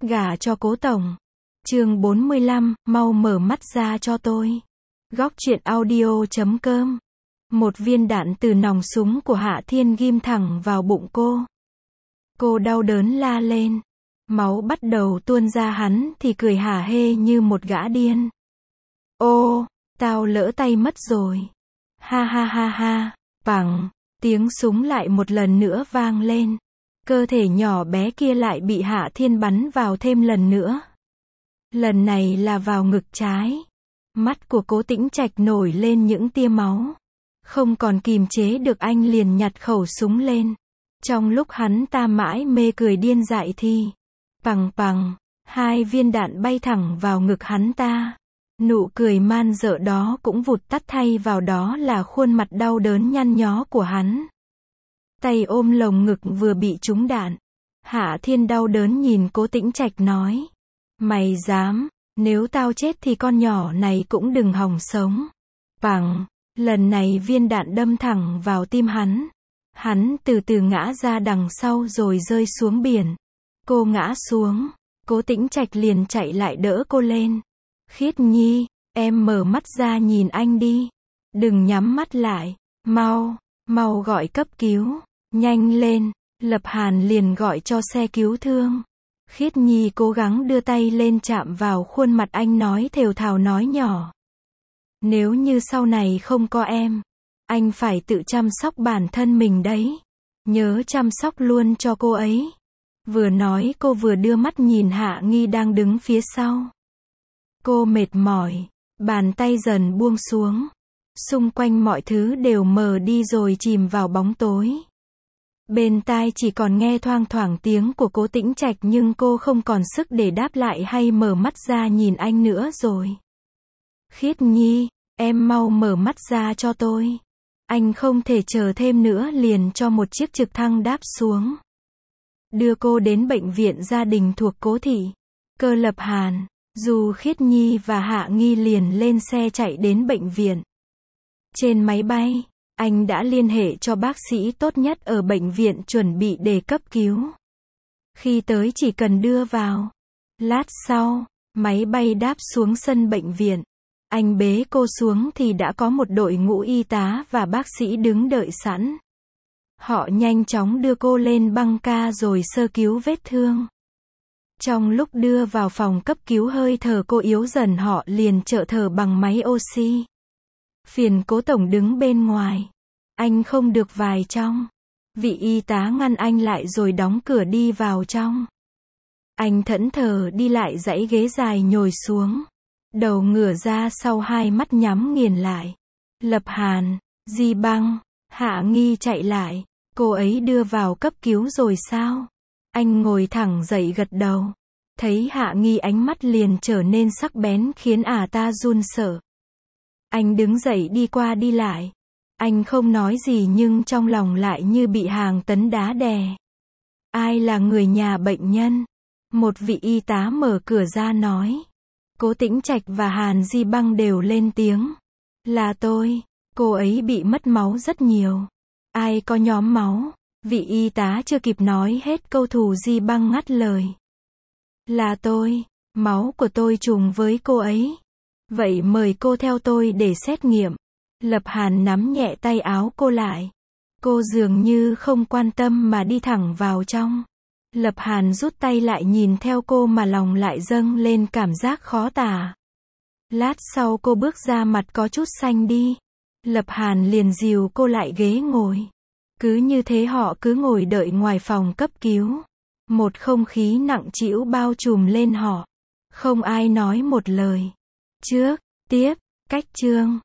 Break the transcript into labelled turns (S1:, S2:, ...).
S1: gả cho cố tổng. Chương 45, mau mở mắt ra cho tôi. Góc truyện audio.com. Một viên đạn từ nòng súng của Hạ Thiên ghim thẳng vào bụng cô. Cô đau đớn la lên. Máu bắt đầu tuôn ra, hắn thì cười hả hê như một gã điên. Ô, tao lỡ tay mất rồi. Ha ha ha ha, bằng, tiếng súng lại một lần nữa vang lên. Cơ thể nhỏ bé kia lại bị Hạ Thiên bắn vào thêm lần nữa. Lần này là vào ngực trái. Mắt của Cố Tĩnh Trạch nổi lên những tia máu. Không còn kìm chế được, anh liền nhặt khẩu súng lên. Trong lúc hắn ta mãi mê cười điên dại thì pằng pằng, hai viên đạn bay thẳng vào ngực hắn ta. Nụ cười man dợ đó cũng vụt tắt, thay vào đó là khuôn mặt đau đớn nhăn nhó của hắn. Tay ôm lồng ngực vừa bị trúng đạn. Hạ Thiên đau đớn nhìn Cố Tĩnh Trạch nói. Mày dám, nếu tao chết thì con nhỏ này cũng đừng hòng sống. Pằng, lần này viên đạn đâm thẳng vào tim hắn. Hắn từ từ ngã ra đằng sau rồi rơi xuống biển. Cô ngã xuống. Cố Tĩnh Trạch liền chạy lại đỡ cô lên. Khiết Nhi, em mở mắt ra nhìn anh đi. Đừng nhắm mắt lại. Mau, mau gọi cấp cứu. Nhanh lên. Lập Hàn liền gọi cho xe cứu thương. Khiết Nhi cố gắng đưa tay lên chạm vào khuôn mặt anh, nói thều thào nói nhỏ. Nếu như sau này không có em, anh phải tự chăm sóc bản thân mình đấy. Nhớ chăm sóc luôn cho cô ấy. Vừa nói cô vừa đưa mắt nhìn Hạ Nghi đang đứng phía sau. Cô mệt mỏi, bàn tay dần buông xuống. Xung quanh mọi thứ đều mờ đi rồi chìm vào bóng tối. Bên tai chỉ còn nghe thoang thoảng tiếng của Cố Tĩnh Trạch, nhưng cô không còn sức để đáp lại hay mở mắt ra nhìn anh nữa rồi. Khiết Nhi, em mau mở mắt ra cho tôi. Anh không thể chờ thêm nữa, liền cho một chiếc trực thăng đáp xuống. Đưa cô đến bệnh viện gia đình thuộc Cố thị. Cơ Lập Hàn, Du Khiết Nhi và Hạ Nghi liền lên xe chạy đến bệnh viện. Trên máy bay, anh đã liên hệ cho bác sĩ tốt nhất ở bệnh viện chuẩn bị để cấp cứu. Khi tới chỉ cần đưa vào. Lát sau, máy bay đáp xuống sân bệnh viện. Anh bế cô xuống thì đã có một đội ngũ y tá và bác sĩ đứng đợi sẵn. Họ nhanh chóng đưa cô lên băng ca rồi sơ cứu vết thương. Trong lúc đưa vào phòng cấp cứu, hơi thở cô yếu dần, họ liền trợ thở bằng máy oxy. Phiền Cố tổng đứng bên ngoài. Anh không được vào trong. Vị y tá ngăn anh lại rồi đóng cửa đi vào trong. Anh thẫn thờ đi lại dãy ghế dài nhồi xuống. Đầu ngửa ra sau, hai mắt nhắm nghiền lại. Lập Hàn, Di Băng, Hạ Nghi chạy lại. Cô ấy đưa vào cấp cứu rồi sao? Anh ngồi thẳng dậy gật đầu. Thấy Hạ Nghi, ánh mắt liền trở nên sắc bén khiến ta run sợ. Anh đứng dậy đi qua đi lại. Anh không nói gì nhưng trong lòng lại như bị hàng tấn đá đè. Ai là người nhà bệnh nhân? Một vị y tá mở cửa ra nói. Cố Tĩnh Trạch và Hàn Di Băng đều lên tiếng. Là tôi, cô ấy bị mất máu rất nhiều. Ai có nhóm máu? Vị y tá chưa kịp nói hết câu thù, Di Băng ngắt lời. Là tôi, máu của tôi trùng với cô ấy. Vậy mời cô theo tôi để xét nghiệm. Lập Hàn nắm nhẹ tay áo cô lại. Cô dường như không quan tâm mà đi thẳng vào trong. Lập Hàn rút tay lại nhìn theo cô mà lòng lại dâng lên cảm giác khó tả. Lát sau cô bước ra, mặt có chút xanh đi. Lập Hàn liền dìu cô lại ghế ngồi. Cứ như thế họ cứ ngồi đợi ngoài phòng cấp cứu. Một không khí nặng trĩu bao trùm lên họ. Không ai nói một lời. Trước, tiếp, cách chương.